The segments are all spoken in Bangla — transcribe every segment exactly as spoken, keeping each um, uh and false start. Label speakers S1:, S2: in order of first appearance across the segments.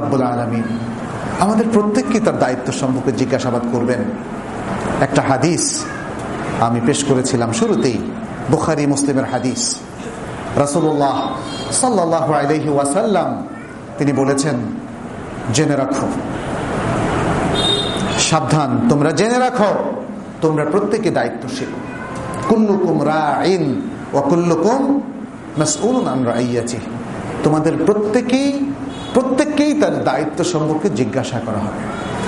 S1: রাব্বুল আলামিন আমাদের প্রত্যেককে তার দায়িত্ব সম্পর্কে জিজ্ঞাসাবাদ করবেন। একটা হাদিস আমি পেশ করেছিলাম শুরুতেই, বুখারী মুসলিমের হাদিস। রাসূলুল্লাহ সাল্লাল্লাহু আলাইহি ওয়াসাল্লাম তিনি বলেছেন, জেনে রাখো, সাবধান, তোমরা জেনে রাখো, তোমরা প্রত্যেকে দায়িত্বশীল। কুল্লুকুম রাঈন ওয়া কুল্লুকুম মাসউলুন আন রাইয়াতিহি, তোমাদের প্রত্যেকেই প্রত্যেককেই তার দায়িত্ব সম্পর্কে জিজ্ঞাসা করা হবে।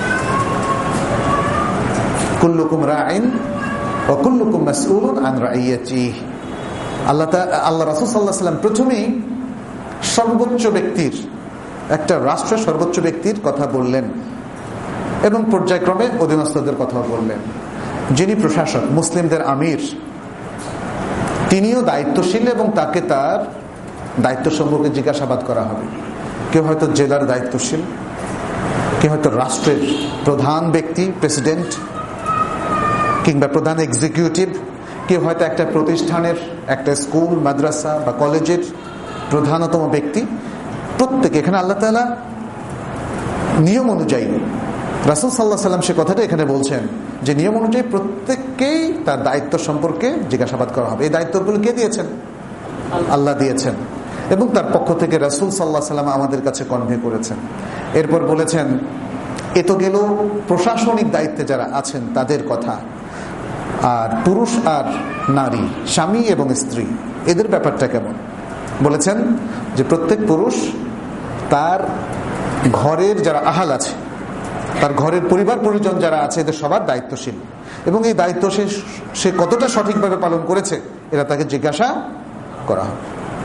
S1: কুল্লুকুম রাঈন ওয়া কুল্লুকুম মাসউলুন আন রাইয়াতিহি। আল্লাহ আল্লাহ রাসূল সাল্লাল্লাহু আলাইহি ওয়াসাল্লাম প্রথমেই সর্বোচ্চ ব্যক্তির, একটা রাষ্ট্রের সর্বোচ্চ ব্যক্তির কথা বললেন এবং পর্যায়ক্রমে অধীনস্থদের কথা বললেন। যিনি প্রশাসক, মুসলিমদের আমির, তিনিও দায়িত্বশীল এবং তাকে তার দায়িত্ব সম্পর্কে জিজ্ঞাসাবাদ করা হবে। কেউ হয়তো জেলার দায়িত্বশীল, কেউ হয়তো রাষ্ট্রের প্রধান ব্যক্তি, প্রেসিডেন্ট কিংবা প্রধান এক্সিকিউটিভ, কেউ হয়তো একটা প্রতিষ্ঠানের, একটা স্কুল, মাদ্রাসা বা কলেজের প্রধানতম ব্যক্তি। প্রত্যেকে এখানে আল্লাহ তাআলা নিয়ম অনুযায়ী, রাসূল সাল্লাল্লাহু আলাইহি ওয়াসাল্লাম সে কথাটা এখানে বলছেন যে নিয়ম অনুযায়ী প্রত্যেককেই তার দায়িত্ব সম্পর্কে জিজ্ঞাসাবাদ করা হবে। এই দায়িত্বগুলো কে দিয়েছেন? আল্লাহ দিয়েছেন এবং তার পক্ষ থেকে রাসূল সাল্লাল্লাহু আলাইহি ওয়াসাল্লাম আমাদের কাছে কনভে করেছেন। এরপর বলেছেন, এ তো গেল প্রশাসনিক দায়িত্বে যারা আছেন তাদের কথা। আর পুরুষ আর নারী, স্বামী এবং স্ত্রী, এদের ব্যাপারটা কেমন? বলেছেন যে প্রত্যেক পুরুষ তার ঘরের যারা আহাল আছে, তার ঘরের পরিবার পরিজন যারা আছে, এদের সবার দায়িত্বশীল এবং এই দায়িত্ব সে সে কতটা সঠিকভাবে পালন করেছে এরা তাকে জিজ্ঞাসা করা হবে।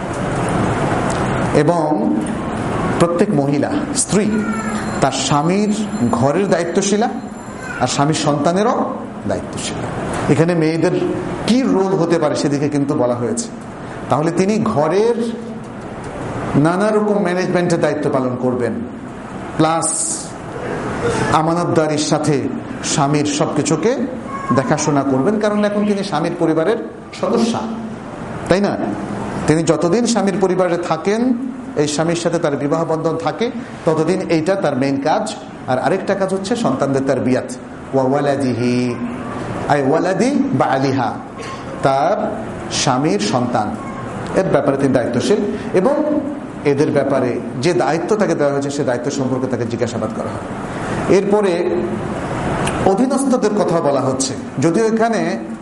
S1: এবং প্রত্যেক মহিলা, স্ত্রী তার স্বামীর ঘরের দায়িত্বশীলা আর স্বামীর সন্তানেরও দায়িত্বশীলা। এখানে মেয়েদের কি রোল হতে পারে সেদিকে কিন্তু বলা হয়েছে। তাহলে তিনি ঘরের নানা রকম ম্যানেজমেন্টের দায়িত্ব পালন করবেন, প্লাস আমানতদারির সাথে স্বামীর সবকিছুকে দেখাশোনা করবেন, কারণ এখন তিনি স্বামীর পরিবারের সদস্য, তাই না? তিনি যতদিন স্বামীর পরিবারে থাকেন, এই স্বামীর সাথে তার বিবাহ বন্ধন থাকে, ততদিন এইটা তার মেইন কাজ। আর আরেকটা কাজ হচ্ছে সন্তানদের তারবিয়াত, ওয়া ওয়ালাদিহি আই ওয়ালাদি বা আলিহা, তার স্বামীর সন্তান, এর ব্যাপারে তিনি দায়িত্বশীল এবং এদের ব্যাপারে যে দায়িত্ব তাকে দেওয়া হয়েছে সে দায়িত্ব সম্পর্কে তাকে জিজ্ঞাসাবাদ করা হয়। এরপরে অধীনস্থদের কথা বলা হচ্ছে, যদিও এখানে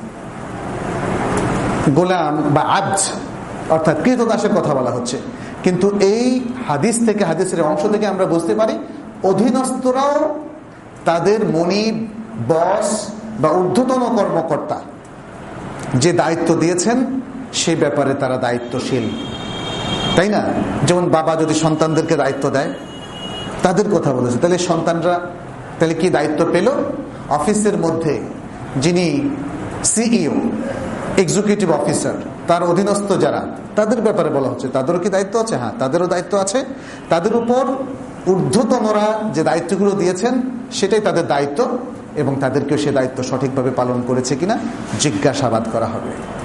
S1: গোলাম বা আবদ অর্থাৎ কৃতদাসের কথা বলা হচ্ছে, কিন্তু এই হাদিস থেকে, হাদিসের অংশ থেকে আমরা বুঝতে পারি অধীনস্থরাও তাদের মনিব, বস বা ঊর্ধ্বতন কর্মকর্তা যে দায়িত্ব দিয়েছেন সেই ব্যাপারে তারা দায়িত্বশীল, তাই না? যেমন বাবা যদি সন্তানদেরকে দায়িত্ব দেয়, তাদের কথা বলেছে, তাহলে সন্তানরা তাহলে কি দায়িত্ব পেল? অফিসের মধ্যে যিনি সিইও, এক্সিকিউটিভ অফিসার, তার অধীনস্থ যারা, তাদের ব্যাপারে বলা হচ্ছে তাদেরও কি দায়িত্ব আছে? হ্যাঁ, তাদেরও দায়িত্ব আছে। তাদের উপর ঊর্ধ্বতনরা যে দায়িত্বগুলো দিয়েছেন সেটাই তাদের দায়িত্ব এবং তাদেরকেও সে দায়িত্ব সঠিকভাবে পালন করেছে কিনা জিজ্ঞাসাবাদ করা হবে।